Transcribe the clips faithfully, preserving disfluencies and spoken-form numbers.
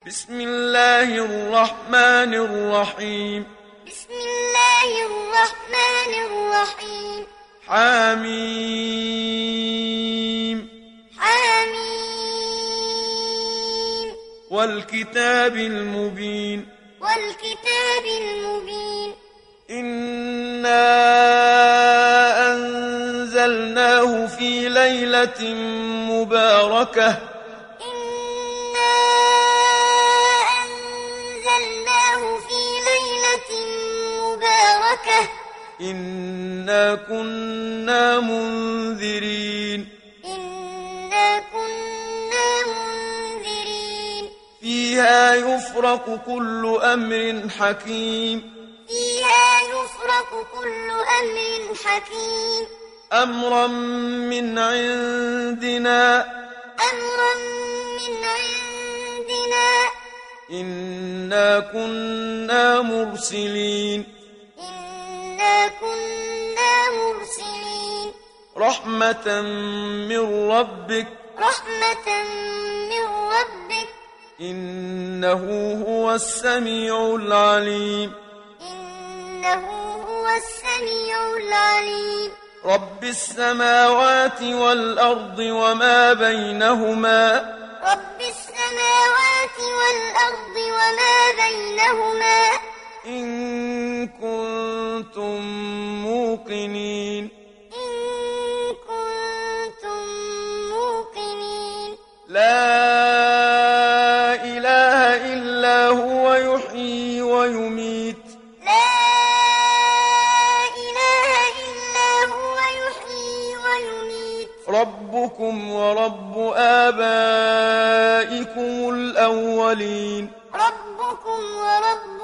بسم الله الرحمن الرحيم بسم الله الرحمن الرحيم حميم حميم والكتاب المبين والكتاب المبين إنا أنزلناه في ليلة مباركة إنا أنزلناه في ليلة مباركة إنا كنا منذرين إنا كنا منذرين فيها يفرق كل أمر حكيم فيها يفرق كل أمر حكيم أمرا من عندنا أمرا من عندنا إنا كنا مرسلين إنا كنا مرسلين رحمة من ربك رحمة من ربك إنه هو السميع العليم إنه هو السميع العليم رب السماوات والأرض وما بينهما رب السماوات والأرض وما بينهما إن كنتم موقنين إن كنتم موقنين لا إله إلا هو يحيي ويميت لا إله إلا هو يحيي ويميت ربكم ورب آبائكم الأولين ربكم ورب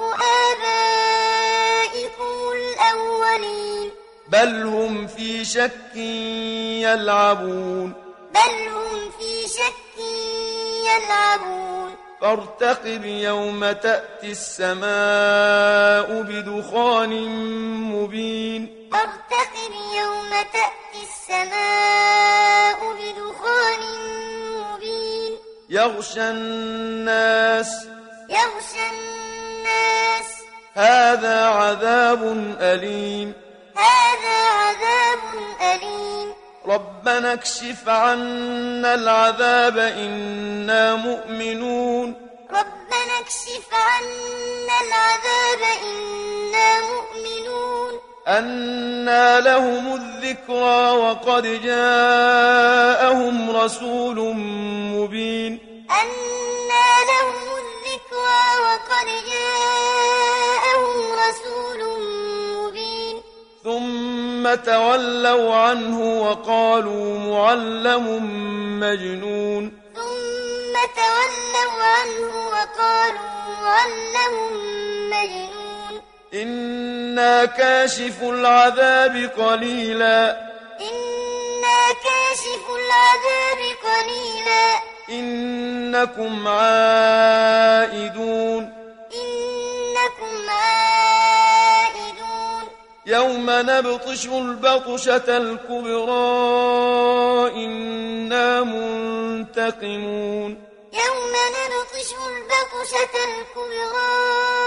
آبائكم الأولين بل هم في شك يلعبون بل هم في شك يلعبون فارتقب يوم تأتي السماء بدخان مبين فارتقب يوم تأتي السماء بدخان مبين يغشى الناس يغشى الناس هذا عذاب أليم هذا عذاب أليم ربنا اكشف عنا العذاب إنا مؤمنون ربنا اكشف عنا العذاب إنا مؤمنون أنى لهم الذكرى وقد جاءهم رسول مبين أنى لهم الذكرى وقد جاءهم رسول مبين ثم تولوا عنه وقالوا معلم مجنون ثم تولوا عنه وقالوا معلم مجنون إنا كاشف العذاب قليلا إنا كاشف العذاب قليلا إنكم عائدون إنكم عائدون يوم نبطش البطشة الكبرى إنا منتقمون يوم نبطش البطشة الكبرى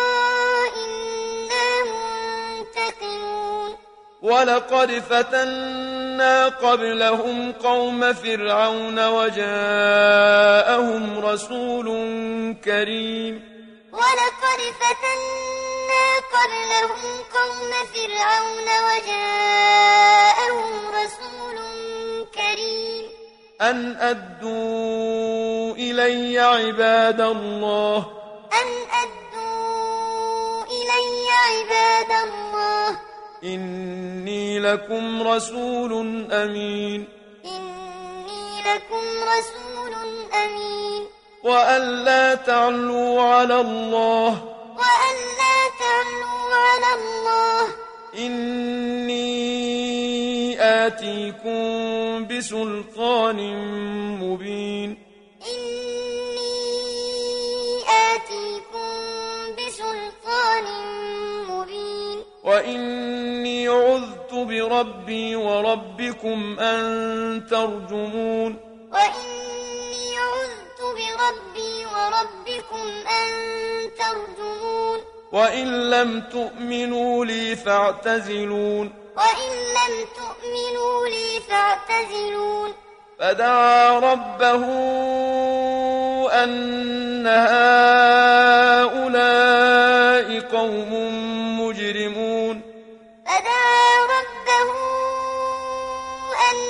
إنا منتقمون ولقد فتنا قبلهم قوم فرعون وجاءهم رسول كريم ولقد فتنا قبلهم قوم فرعون وجاءهم رسول كريم أن أدوا إلي عباد الله أن أدوا إلي عباد الله إني لكم رسول أمين إني لكم رسول أمين وأن لا تعلوا على الله وأن لا تعلوا على الله إني آتيكم بسلطان مبين إني آتيكم بسلطان مبين وإني عذت بربي وربكم أن ترجمون وإني عذت بربي وربكم أن وإن لم تؤمنوا لي فاعتزلون وإن لم تؤمنوا لي فاعتزلون فدعا ربه أن هؤلاء قوم مجرمون فدعا ربه أن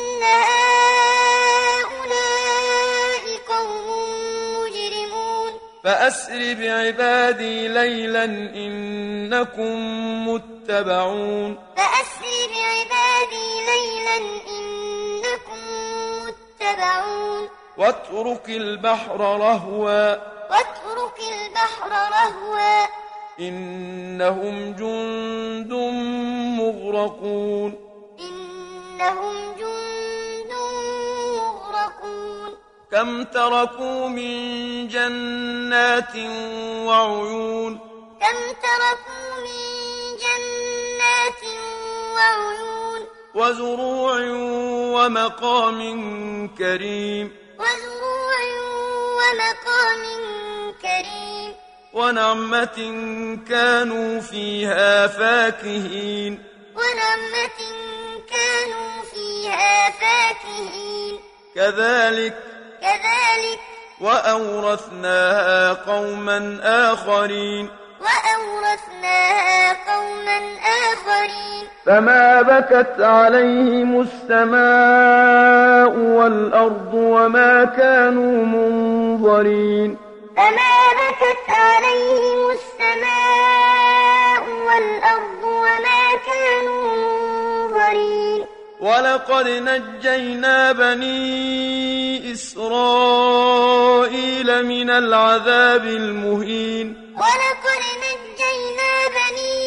هؤلاء قوم مجرمون فأسر بعبادي ليلا إنكم متبعون فأسر بعبادي ليلا إنكم متبعون واترك البحر رهوا واترك البحر رهوا إنهم جند مغرقون إنهم جند مغرقون كم تركوا من جنات وعيون كم تركوا من جنات وعيون وزروع ومقام كريم وزروع ومقام كريم ونعمة كانوا فيها فاكهين ونعمة كانوا فيها فاكهين كذلك كذلك وأورثناها قوما آخرين وأورثناها قوما آخرين فما بكت عليهم السماء والأرض وما كانوا منظرين فما بكت عليهم السماء والأرض وما كانوا منظرين ولقد نجينا بني إسرائيل من العذاب المهين ولقد نجينا بني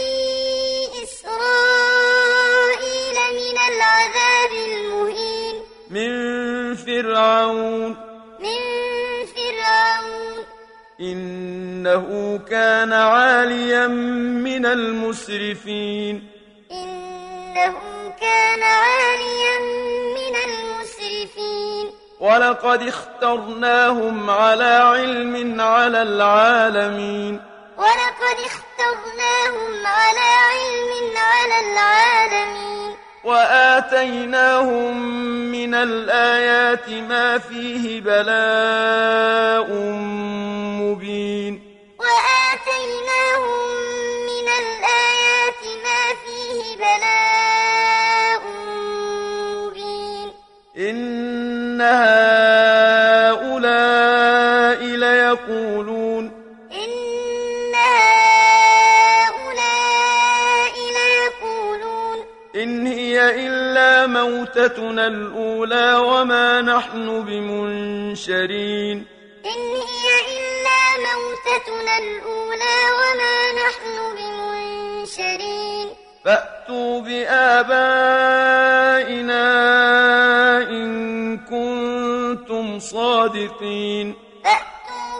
إسرائيل من العذاب المهين من فرعون من فرعون إنه كان عاليا من المسرفين إنه كان عاليا من المسرفين ولقد اخترناهم على علم على العالمين ولقد اخترناهم على علم على العالمين وآتيناهم من الآيات ما فيه بلاء مبين وآتيناهم من الآيات ما فيه بلاء مبين إن هؤلاء ليقولون إن هؤلاء ليقولون إن هي إلا موتتنا الأولى وما نحن بمنشرين إن هي إلا موتتنا الأولى وما نحن بمنشرين فأتوا بآبائنا إن كنتم صادقين فأتوا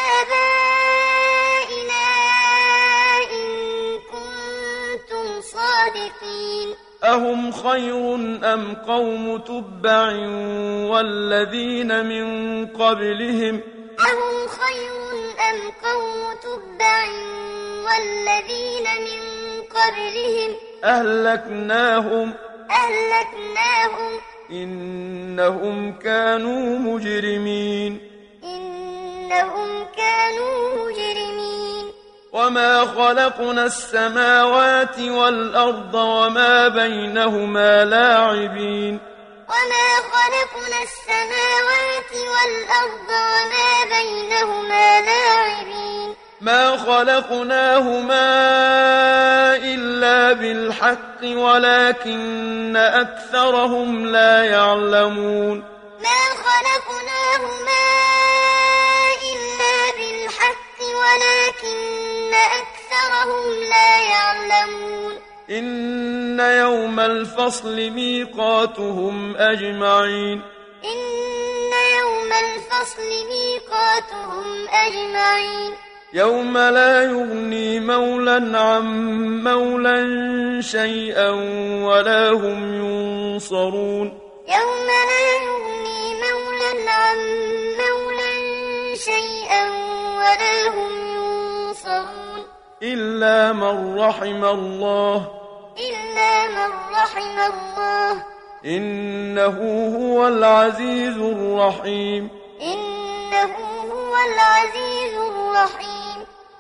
بآبائنا إن كنتم صادقين أهم خير أم قوم تبع والذين من قبلهم أهم خير أم قوم تبع والذين من قبلهم أهلكناهم أهلكناهم إنهم كانوا مجرمين إنهم كانوا مجرمين وما خلقنا السماوات والأرض وما بينهما لاعبين وما خلقنا السماوات والأرض وما بينهما لاعبين ما خلقناهما إلا بالحق ولكن أكثرهم لا يعلمون ما خلقناهما إلا بالحق ولكن أكثرهم لا يعلمون إن يوم الفصل ميقاتهم أجمعين إن يوم الفصل ميقاتهم أجمعين يوم لا يغني مولا عن مولا شيئا ولا هم ينصرون يوم لا يغني مولا عن مولا شيئا ولا هم ينصرون إلا من رحم الله إلا من رحم الله إنه هو العزيز الرحيم إنه هو العزيز الرحيم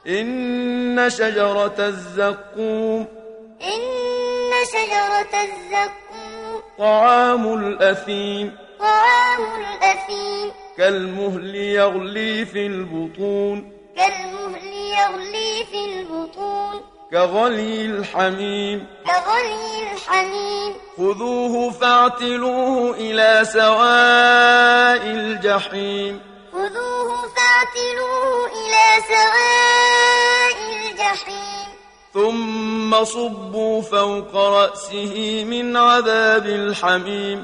إن شجرة الزقوم إن شجرة الزقوم طعام الأثيم طعام الأثيم كالمهل يغلي في البطون كالمهل يغلي في البطون كغلي الحميم كغلي الحميم خذوه فاعتلوه إلى سواء الجحيم خذوه فاعتلوه إلى سواء الجحيم ثم صبوا فوق رأسه من عذاب الحميم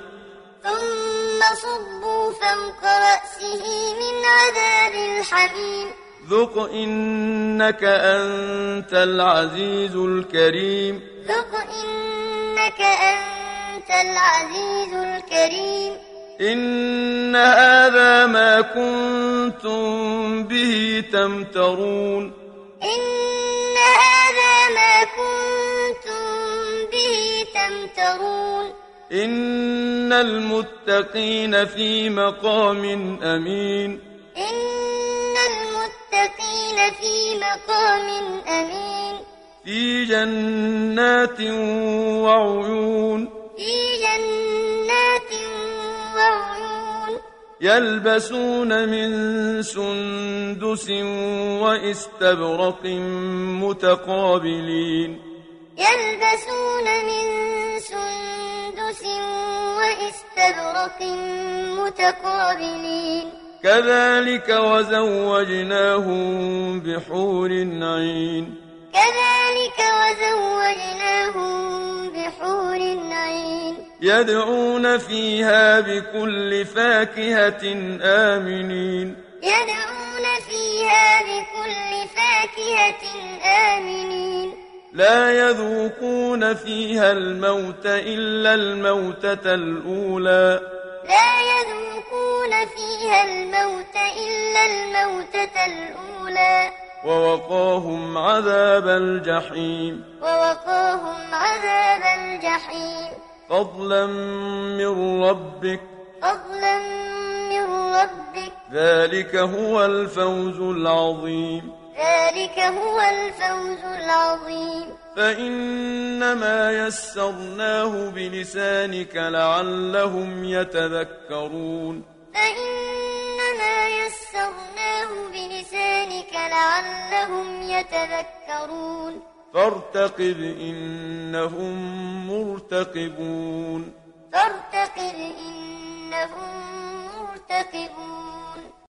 ثم صبوا فوق رأسه من عذاب الحميم ذق إنك أنت العزيز الكريم ذق إنك أنت العزيز الكريم إن هذا ما كنتم به تمترون إن هذا ما كنتم به تمترون إن المتقين في مقام أمين إن المتقين في مقام أمين في جنات وعيون في جنات وعيون يلبسون من سندس وإستبرق متقابلين يلبسون من سندس وإستبرق متقابلين كذلك وزوجناهم بحور عين كذلك وزوجناهم بحور عين يدعون فيها بكل فاكهة آمنين يدعون فيها بكل فاكهة آمنين لا يذوقون فيها الموت إلا الموتة الأولى لا يذوقون فيها الموت إلا الموتة الأولى ووقاهم عذاب الجحيم ووقاهم عذاب الجحيم فضلا من ربك فضلا من ربك ذلك هو الفوز العظيم ذلك هو الفوز العظيم فإنما يسرناه بلسانك لعلهم يتذكرون فإنما يسرناه بلسانك لعلهم يتذكرون فارتقب إنهم مرتقبون فارتقب إنهم مرتقبون